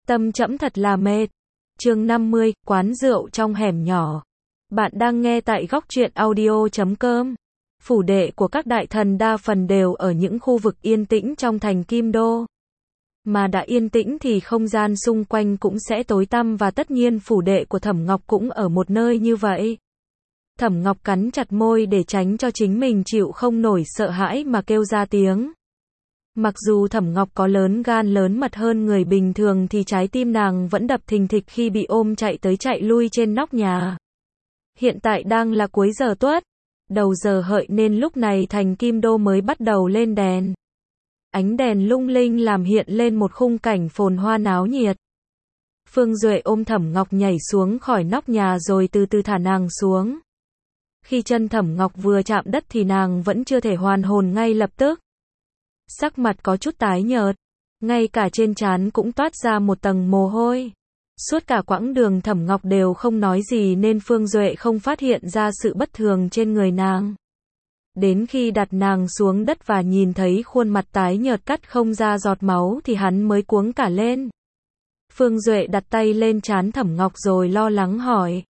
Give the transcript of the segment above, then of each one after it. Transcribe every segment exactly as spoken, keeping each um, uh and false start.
Tâm trẫm thật là mệt. Chương năm mươi, quán rượu trong hẻm nhỏ. Bạn đang nghe tại góc truyện audio chấm com. Phủ đệ của các đại thần đa phần đều ở những khu vực yên tĩnh trong thành Kim Đô. Mà đã yên tĩnh thì không gian xung quanh cũng sẽ tối tăm, và tất nhiên phủ đệ của Thẩm Ngọc cũng ở một nơi như vậy. Thẩm Ngọc cắn chặt môi để tránh cho chính mình chịu không nổi sợ hãi mà kêu ra tiếng. Mặc dù Thẩm Ngọc có lớn gan lớn mật hơn người bình thường thì trái tim nàng vẫn đập thình thịch khi bị ôm chạy tới chạy lui trên nóc nhà. Hiện tại đang là cuối giờ tuất, đầu giờ hợi nên lúc này thành Kim Đô mới bắt đầu lên đèn. Ánh đèn lung linh làm hiện lên một khung cảnh phồn hoa náo nhiệt. Phương Duệ ôm Thẩm Ngọc nhảy xuống khỏi nóc nhà rồi từ từ thả nàng xuống. Khi chân Thẩm Ngọc vừa chạm đất thì nàng vẫn chưa thể hoàn hồn ngay lập tức. Sắc mặt có chút tái nhợt, ngay cả trên trán cũng toát ra một tầng mồ hôi. Suốt cả quãng đường Thẩm Ngọc đều không nói gì nên Phương Duệ không phát hiện ra sự bất thường trên người nàng. Đến khi đặt nàng xuống đất và nhìn thấy khuôn mặt tái nhợt cắt không ra giọt máu thì hắn mới cuống cả lên. Phương Duệ đặt tay lên trán Thẩm Ngọc rồi lo lắng hỏi.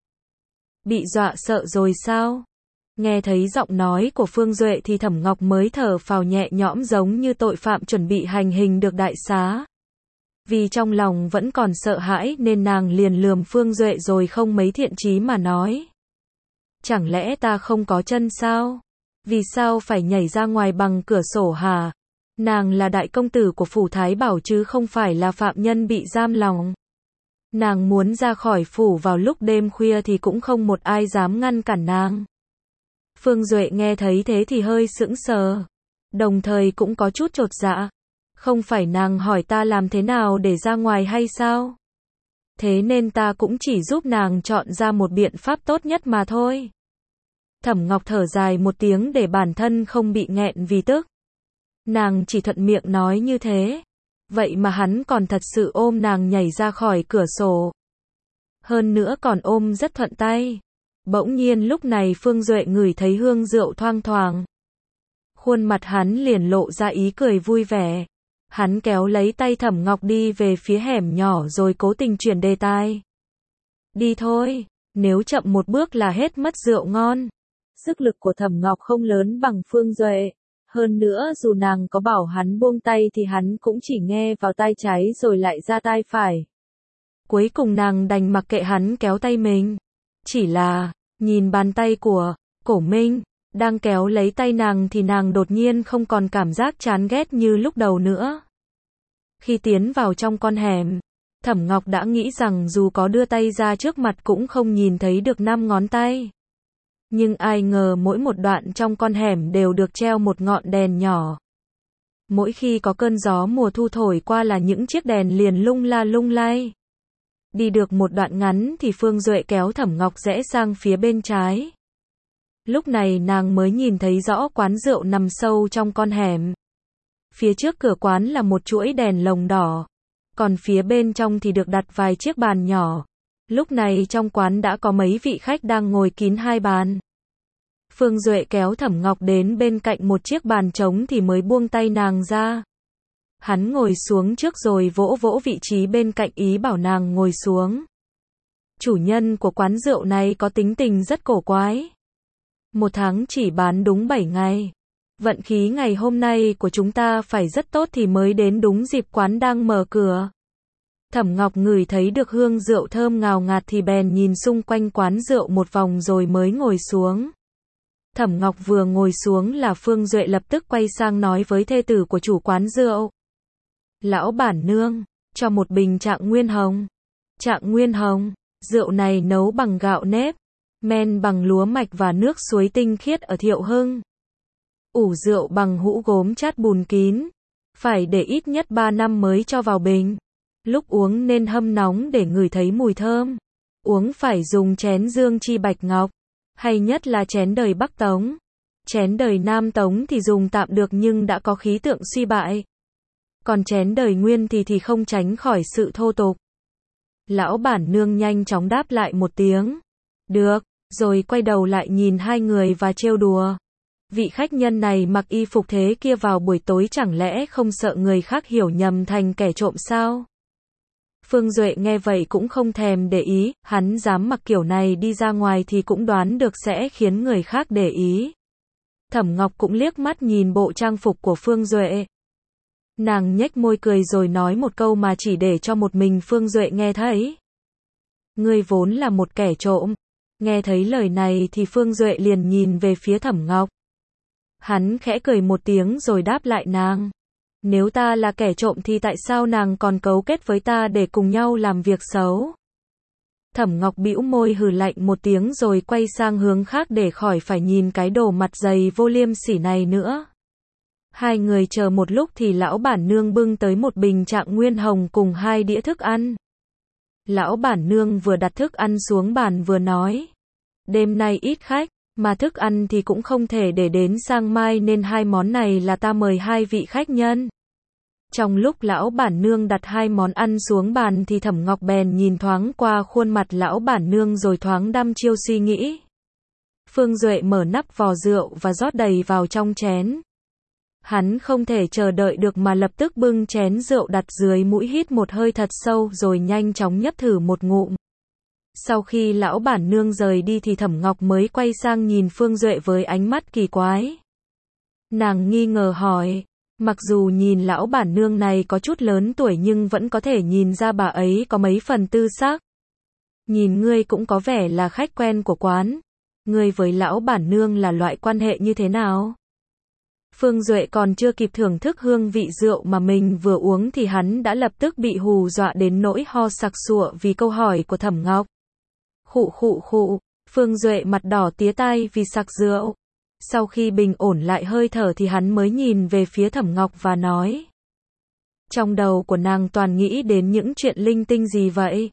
Bị dọa sợ rồi sao? Nghe thấy giọng nói của Phương Duệ thì Thẩm Ngọc mới thở phào nhẹ nhõm giống như tội phạm chuẩn bị hành hình được đại xá. Vì trong lòng vẫn còn sợ hãi nên nàng liền lườm Phương Duệ rồi không mấy thiện chí mà nói. Chẳng lẽ ta không có chân sao? Vì sao phải nhảy ra ngoài bằng cửa sổ hả? Nàng là đại công tử của phủ Thái Bảo chứ không phải là phạm nhân bị giam lòng. Nàng muốn ra khỏi phủ vào lúc đêm khuya thì cũng không một ai dám ngăn cản nàng. Phương Duệ nghe thấy thế thì hơi sững sờ, đồng thời cũng có chút chột dạ. Không phải nàng hỏi ta làm thế nào để ra ngoài hay sao? Thế nên ta cũng chỉ giúp nàng chọn ra một biện pháp tốt nhất mà thôi. Thẩm Ngọc thở dài một tiếng để bản thân không bị nghẹn vì tức. Nàng chỉ thuận miệng nói như thế. Vậy mà hắn còn thật sự ôm nàng nhảy ra khỏi cửa sổ. Hơn nữa còn ôm rất thuận tay. Bỗng nhiên lúc này Phương Duệ ngửi thấy hương rượu thoang thoảng. Khuôn mặt hắn liền lộ ra ý cười vui vẻ. Hắn kéo lấy tay Thẩm Ngọc đi về phía hẻm nhỏ rồi cố tình chuyển đề tài. Đi thôi, nếu chậm một bước là hết mất rượu ngon. Sức lực của Thẩm Ngọc không lớn bằng Phương Duệ. Hơn nữa dù nàng có bảo hắn buông tay thì hắn cũng chỉ nghe vào tai trái rồi lại ra tai phải. Cuối cùng nàng đành mặc kệ hắn kéo tay mình. Chỉ là, nhìn bàn tay của Cổ Minh đang kéo lấy tay nàng thì nàng đột nhiên không còn cảm giác chán ghét như lúc đầu nữa. Khi tiến vào trong con hẻm, Thẩm Ngọc đã nghĩ rằng dù có đưa tay ra trước mặt cũng không nhìn thấy được năm ngón tay. Nhưng ai ngờ mỗi một đoạn trong con hẻm đều được treo một ngọn đèn nhỏ. Mỗi khi có cơn gió mùa thu thổi qua là những chiếc đèn liền lung la lung lay. Đi được một đoạn ngắn thì Phương Duệ kéo Thẩm Ngọc rẽ sang phía bên trái. Lúc này nàng mới nhìn thấy rõ quán rượu nằm sâu trong con hẻm. Phía trước cửa quán là một chuỗi đèn lồng đỏ. Còn phía bên trong thì được đặt vài chiếc bàn nhỏ. Lúc này trong quán đã có mấy vị khách đang ngồi kín hai bàn. Phương Duệ kéo Thẩm Ngọc đến bên cạnh một chiếc bàn trống thì mới buông tay nàng ra. Hắn ngồi xuống trước rồi vỗ vỗ vị trí bên cạnh ý bảo nàng ngồi xuống. Chủ nhân của quán rượu này có tính tình rất cổ quái. Một tháng chỉ bán đúng bảy ngày. Vận khí ngày hôm nay của chúng ta phải rất tốt thì mới đến đúng dịp quán đang mở cửa. Thẩm Ngọc ngửi thấy được hương rượu thơm ngào ngạt thì bèn nhìn xung quanh quán rượu một vòng rồi mới ngồi xuống. Thẩm Ngọc vừa ngồi xuống là Phương Duệ lập tức quay sang nói với thê tử của chủ quán rượu. Lão bản nương, cho một bình Trạng Nguyên Hồng. Trạng Nguyên Hồng, rượu này nấu bằng gạo nếp, men bằng lúa mạch và nước suối tinh khiết ở Thiệu Hưng. Ủ rượu bằng hũ gốm chát bùn kín, phải để ít nhất ba năm mới cho vào bình. Lúc uống nên hâm nóng để ngửi thấy mùi thơm. Uống phải dùng chén dương chi bạch ngọc, hay nhất là chén đời Bắc Tống. Chén đời Nam Tống thì dùng tạm được nhưng đã có khí tượng suy bại. Còn chén đời Nguyên thì thì không tránh khỏi sự thô tục. Lão bản nương nhanh chóng đáp lại một tiếng. Được, rồi quay đầu lại nhìn hai người và trêu đùa. Vị khách nhân này mặc y phục thế kia vào buổi tối chẳng lẽ không sợ người khác hiểu nhầm thành kẻ trộm sao? Phương Duệ nghe vậy cũng không thèm để ý, hắn dám mặc kiểu này đi ra ngoài thì cũng đoán được sẽ khiến người khác để ý. Thẩm Ngọc cũng liếc mắt nhìn bộ trang phục của Phương Duệ. Nàng nhếch môi cười rồi nói một câu mà chỉ để cho một mình Phương Duệ nghe thấy. Ngươi vốn là một kẻ trộm. Nghe thấy lời này thì Phương Duệ liền nhìn về phía Thẩm Ngọc. Hắn khẽ cười một tiếng rồi đáp lại nàng. Nếu ta là kẻ trộm thì tại sao nàng còn cấu kết với ta để cùng nhau làm việc xấu? Thẩm Ngọc bĩu môi hừ lạnh một tiếng rồi quay sang hướng khác để khỏi phải nhìn cái đồ mặt dày vô liêm sỉ này nữa. Hai người chờ một lúc thì lão bản nương bưng tới một bình trạng nguyên hồng cùng hai đĩa thức ăn. Lão bản nương vừa đặt thức ăn xuống bàn vừa nói. Đêm nay ít khách, mà thức ăn thì cũng không thể để đến sang mai nên hai món này là ta mời hai vị khách nhân. Trong lúc lão bản nương đặt hai món ăn xuống bàn thì Thẩm Ngọc bèn nhìn thoáng qua khuôn mặt lão bản nương rồi thoáng đăm chiêu suy nghĩ. Phương Duệ mở nắp vò rượu và rót đầy vào trong chén. Hắn không thể chờ đợi được mà lập tức bưng chén rượu đặt dưới mũi hít một hơi thật sâu rồi nhanh chóng nhấp thử một ngụm. Sau khi lão bản nương rời đi thì Thẩm Ngọc mới quay sang nhìn Phương Duệ với ánh mắt kỳ quái. Nàng nghi ngờ hỏi, mặc dù nhìn lão bản nương này có chút lớn tuổi nhưng vẫn có thể nhìn ra bà ấy có mấy phần tư sắc. Nhìn ngươi cũng có vẻ là khách quen của quán. Ngươi với lão bản nương là loại quan hệ như thế nào? Phương Duệ còn chưa kịp thưởng thức hương vị rượu mà mình vừa uống thì hắn đã lập tức bị hù dọa đến nỗi ho sặc sụa vì câu hỏi của Thẩm Ngọc. Khụ khụ khụ, Phương Duệ mặt đỏ tía tai vì sặc rượu. Sau khi bình ổn lại hơi thở thì hắn mới nhìn về phía Thẩm Ngọc và nói. Trong đầu của nàng toàn nghĩ đến những chuyện linh tinh gì vậy?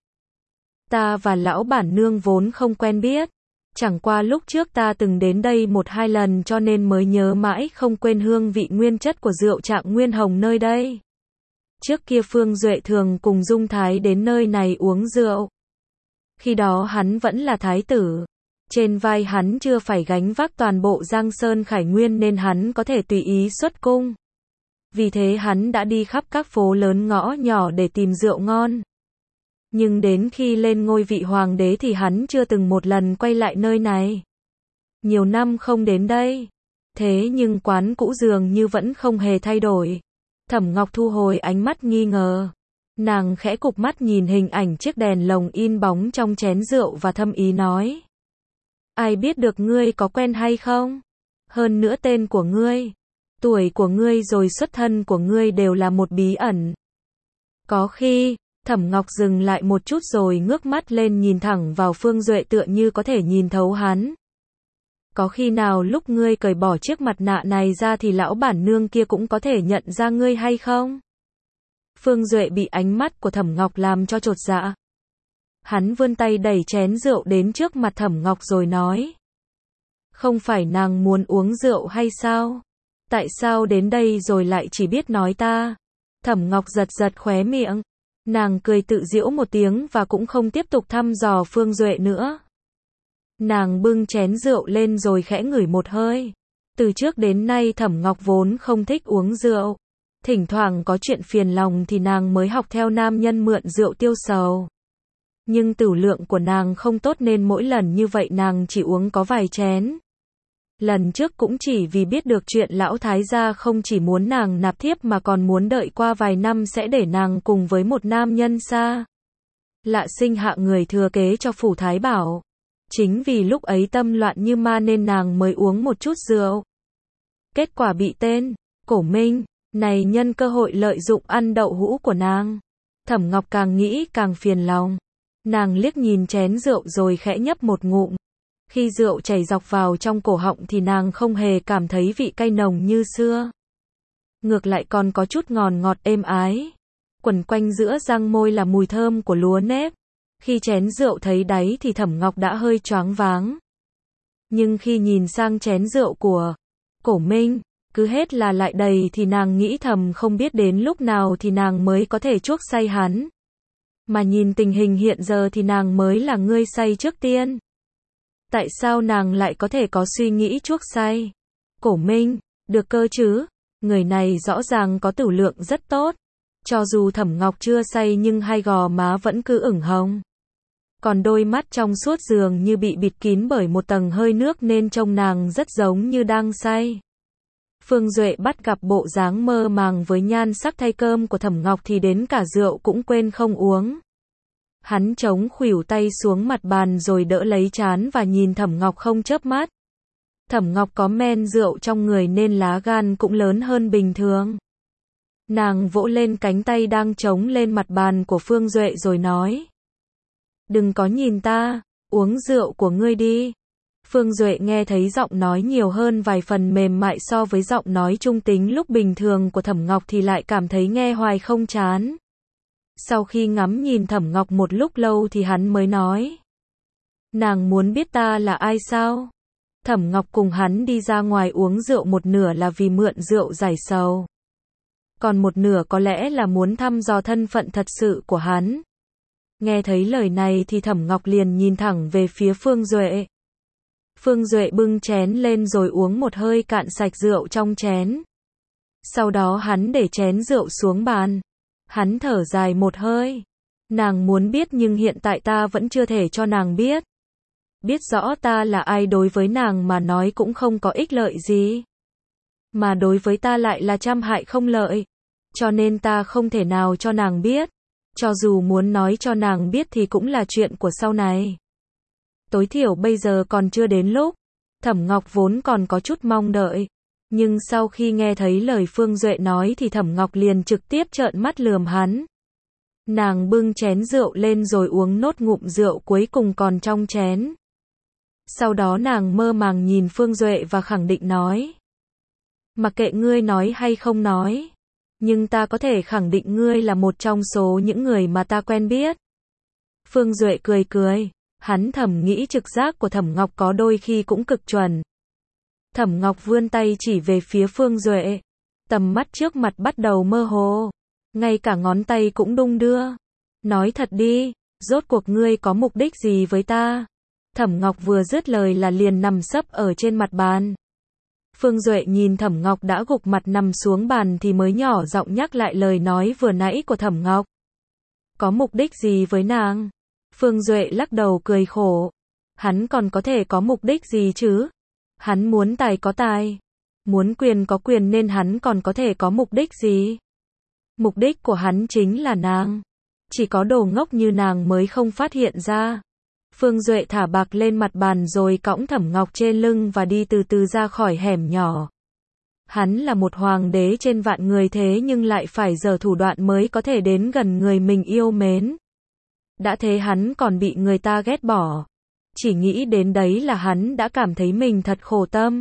Ta và lão bản nương vốn không quen biết. Chẳng qua lúc trước ta từng đến đây một hai lần cho nên mới nhớ mãi không quên hương vị nguyên chất của rượu trạng nguyên hồng nơi đây. Trước kia Phương Duệ thường cùng Dung Thái đến nơi này uống rượu. Khi đó hắn vẫn là thái tử. Trên vai hắn chưa phải gánh vác toàn bộ Giang Sơn Khải Nguyên nên hắn có thể tùy ý xuất cung. Vì thế hắn đã đi khắp các phố lớn ngõ nhỏ để tìm rượu ngon. Nhưng đến khi lên ngôi vị hoàng đế thì hắn chưa từng một lần quay lại nơi này. Nhiều năm không đến đây. Thế nhưng quán cũ dường như vẫn không hề thay đổi. Thẩm Ngọc thu hồi ánh mắt nghi ngờ. Nàng khẽ cụp mắt nhìn hình ảnh chiếc đèn lồng in bóng trong chén rượu và thâm ý nói. Ai biết được ngươi có quen hay không? Hơn nữa tên của ngươi, tuổi của ngươi rồi xuất thân của ngươi đều là một bí ẩn. Có khi, Thẩm Ngọc dừng lại một chút rồi ngước mắt lên nhìn thẳng vào Phương Duệ tựa như có thể nhìn thấu hắn. Có khi nào lúc ngươi cởi bỏ chiếc mặt nạ này ra thì lão bản nương kia cũng có thể nhận ra ngươi hay không? Phương Duệ bị ánh mắt của Thẩm Ngọc làm cho chột dạ. Hắn vươn tay đẩy chén rượu đến trước mặt Thẩm Ngọc rồi nói. Không phải nàng muốn uống rượu hay sao? Tại sao đến đây rồi lại chỉ biết nói ta? Thẩm Ngọc giật giật khóe miệng. Nàng cười tự giễu một tiếng và cũng không tiếp tục thăm dò Phương Duệ nữa. Nàng bưng chén rượu lên rồi khẽ ngửi một hơi. Từ trước đến nay Thẩm Ngọc vốn không thích uống rượu. Thỉnh thoảng có chuyện phiền lòng thì nàng mới học theo nam nhân mượn rượu tiêu sầu. Nhưng tửu lượng của nàng không tốt nên mỗi lần như vậy nàng chỉ uống có vài chén. Lần trước cũng chỉ vì biết được chuyện lão thái gia không chỉ muốn nàng nạp thiếp mà còn muốn đợi qua vài năm sẽ để nàng cùng với một nam nhân xa lạ sinh hạ người thừa kế cho phủ thái bảo. Chính vì lúc ấy tâm loạn như ma nên nàng mới uống một chút rượu. Kết quả bị tên Cổ Minh này nhân cơ hội lợi dụng ăn đậu hũ của nàng. Thẩm Ngọc càng nghĩ càng phiền lòng. Nàng liếc nhìn chén rượu rồi khẽ nhấp một ngụm. Khi rượu chảy dọc vào trong cổ họng thì nàng không hề cảm thấy vị cay nồng như xưa. Ngược lại còn có chút ngọt ngọt êm ái. Quẩn quanh giữa răng môi là mùi thơm của lúa nếp. Khi chén rượu thấy đáy thì Thẩm Ngọc đã hơi choáng váng. Nhưng khi nhìn sang chén rượu của Cổ Minh, cứ hết là lại đầy thì nàng nghĩ thầm không biết đến lúc nào thì nàng mới có thể chuốc say hắn. Mà nhìn tình hình hiện giờ thì nàng mới là ngươi say trước tiên. Tại sao nàng lại có thể có suy nghĩ chuốc say? Cổ Minh, được cơ chứ? Người này rõ ràng có tửu lượng rất tốt. Cho dù Thẩm Ngọc chưa say nhưng hai gò má vẫn cứ ửng hồng. Còn đôi mắt trong suốt dường như bị bịt kín bởi một tầng hơi nước nên trông nàng rất giống như đang say. Phương Duệ bắt gặp bộ dáng mơ màng với nhan sắc thay cơm của Thẩm Ngọc thì đến cả rượu cũng quên không uống. Hắn chống khuỷu tay xuống mặt bàn rồi đỡ lấy trán và nhìn Thẩm Ngọc không chớp mắt. Thẩm Ngọc có men rượu trong người nên lá gan cũng lớn hơn bình thường. Nàng vỗ lên cánh tay đang chống lên mặt bàn của Phương Duệ rồi nói. Đừng có nhìn ta, uống rượu của ngươi đi. Phương Duệ nghe thấy giọng nói nhiều hơn vài phần mềm mại so với giọng nói trung tính lúc bình thường của Thẩm Ngọc thì lại cảm thấy nghe hoài không chán. Sau khi ngắm nhìn Thẩm Ngọc một lúc lâu thì hắn mới nói. Nàng muốn biết ta là ai sao? Thẩm Ngọc cùng hắn đi ra ngoài uống rượu một nửa là vì mượn rượu giải sầu. Còn một nửa có lẽ là muốn thăm dò thân phận thật sự của hắn. Nghe thấy lời này thì Thẩm Ngọc liền nhìn thẳng về phía Phương Duệ. Phương Duệ bưng chén lên rồi uống một hơi cạn sạch rượu trong chén. Sau đó hắn để chén rượu xuống bàn. Hắn thở dài một hơi. Nàng muốn biết nhưng hiện tại ta vẫn chưa thể cho nàng biết. Biết rõ ta là ai đối với nàng mà nói cũng không có ích lợi gì. Mà đối với ta lại là trăm hại không lợi. Cho nên ta không thể nào cho nàng biết. Cho dù muốn nói cho nàng biết thì cũng là chuyện của sau này. Tối thiểu bây giờ còn chưa đến lúc. Thẩm Ngọc vốn còn có chút mong đợi. Nhưng sau khi nghe thấy lời Phương Duệ nói thì Thẩm Ngọc liền trực tiếp trợn mắt lườm hắn. Nàng bưng chén rượu lên rồi uống nốt ngụm rượu cuối cùng còn trong chén. Sau đó nàng mơ màng nhìn Phương Duệ và khẳng định nói. Mặc kệ ngươi nói hay không nói. Nhưng ta có thể khẳng định ngươi là một trong số những người mà ta quen biết. Phương Duệ cười cười. Hắn thầm nghĩ trực giác của Thẩm Ngọc có đôi khi cũng cực chuẩn. Thẩm Ngọc vươn tay chỉ về phía Phương Duệ. Tầm mắt trước mặt bắt đầu mơ hồ. Ngay cả ngón tay cũng đung đưa. Nói thật đi, rốt cuộc ngươi có mục đích gì với ta? Thẩm Ngọc vừa dứt lời là liền nằm sấp ở trên mặt bàn. Phương Duệ nhìn Thẩm Ngọc đã gục mặt nằm xuống bàn thì mới nhỏ giọng nhắc lại lời nói vừa nãy của Thẩm Ngọc. Có mục đích gì với nàng? Phương Duệ lắc đầu cười khổ. Hắn còn có thể có mục đích gì chứ? Hắn muốn tài có tài. Muốn quyền có quyền nên hắn còn có thể có mục đích gì? Mục đích của hắn chính là nàng. Chỉ có đồ ngốc như nàng mới không phát hiện ra. Phương Duệ thả bạc lên mặt bàn rồi cõng Thẩm Ngọc trên lưng và đi từ từ ra khỏi hẻm nhỏ. Hắn là một hoàng đế trên vạn người thế nhưng lại phải giở thủ đoạn mới có thể đến gần người mình yêu mến. Đã thế hắn còn bị người ta ghét bỏ. Chỉ nghĩ đến đấy là hắn đã cảm thấy mình thật khổ tâm.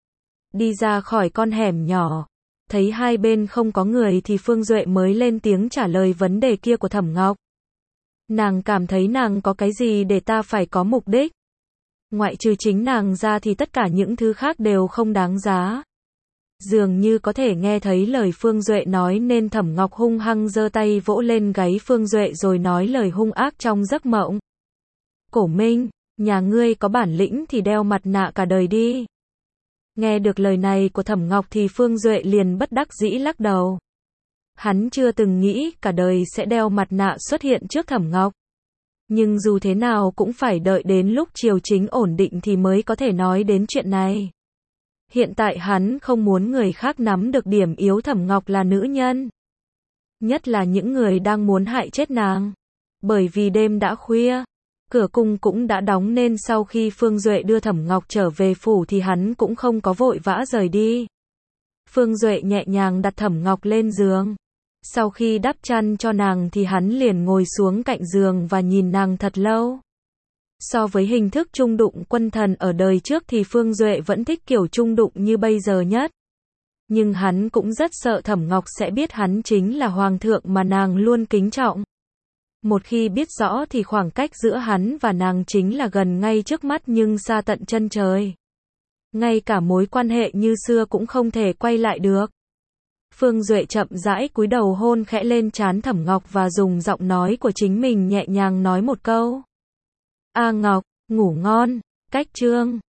Đi ra khỏi con hẻm nhỏ. Thấy hai bên không có người thì Phương Duệ mới lên tiếng trả lời vấn đề kia của Thẩm Ngọc. Nàng cảm thấy nàng có cái gì để ta phải có mục đích? Ngoại trừ chính nàng ra thì tất cả những thứ khác đều không đáng giá. Dường như có thể nghe thấy lời Phương Duệ nói nên Thẩm Ngọc hung hăng giơ tay vỗ lên gáy Phương Duệ rồi nói lời hung ác trong giấc mộng. Cổ Minh, nhà ngươi có bản lĩnh thì đeo mặt nạ cả đời đi. Nghe được lời này của Thẩm Ngọc thì Phương Duệ liền bất đắc dĩ lắc đầu. Hắn chưa từng nghĩ cả đời sẽ đeo mặt nạ xuất hiện trước Thẩm Ngọc. Nhưng dù thế nào cũng phải đợi đến lúc triều chính ổn định thì mới có thể nói đến chuyện này. Hiện tại hắn không muốn người khác nắm được điểm yếu Thẩm Ngọc là nữ nhân. Nhất là những người đang muốn hại chết nàng. Bởi vì đêm đã khuya, cửa cung cũng đã đóng nên sau khi Phương Duệ đưa Thẩm Ngọc trở về phủ thì hắn cũng không có vội vã rời đi. Phương Duệ nhẹ nhàng đặt Thẩm Ngọc lên giường. Sau khi đắp chăn cho nàng thì hắn liền ngồi xuống cạnh giường và nhìn nàng thật lâu. So với hình thức trung đụng quân thần ở đời trước thì Phương Duệ vẫn thích kiểu trung đụng như bây giờ nhất. Nhưng hắn cũng rất sợ Thẩm Ngọc sẽ biết hắn chính là hoàng thượng mà nàng luôn kính trọng. Một khi biết rõ thì khoảng cách giữa hắn và nàng chính là gần ngay trước mắt nhưng xa tận chân trời. Ngay cả mối quan hệ như xưa cũng không thể quay lại được. Phương Duệ chậm rãi cúi đầu hôn khẽ lên trán Thẩm Ngọc và dùng giọng nói của chính mình nhẹ nhàng nói một câu. A Ngọc, ngủ ngon, cách chương.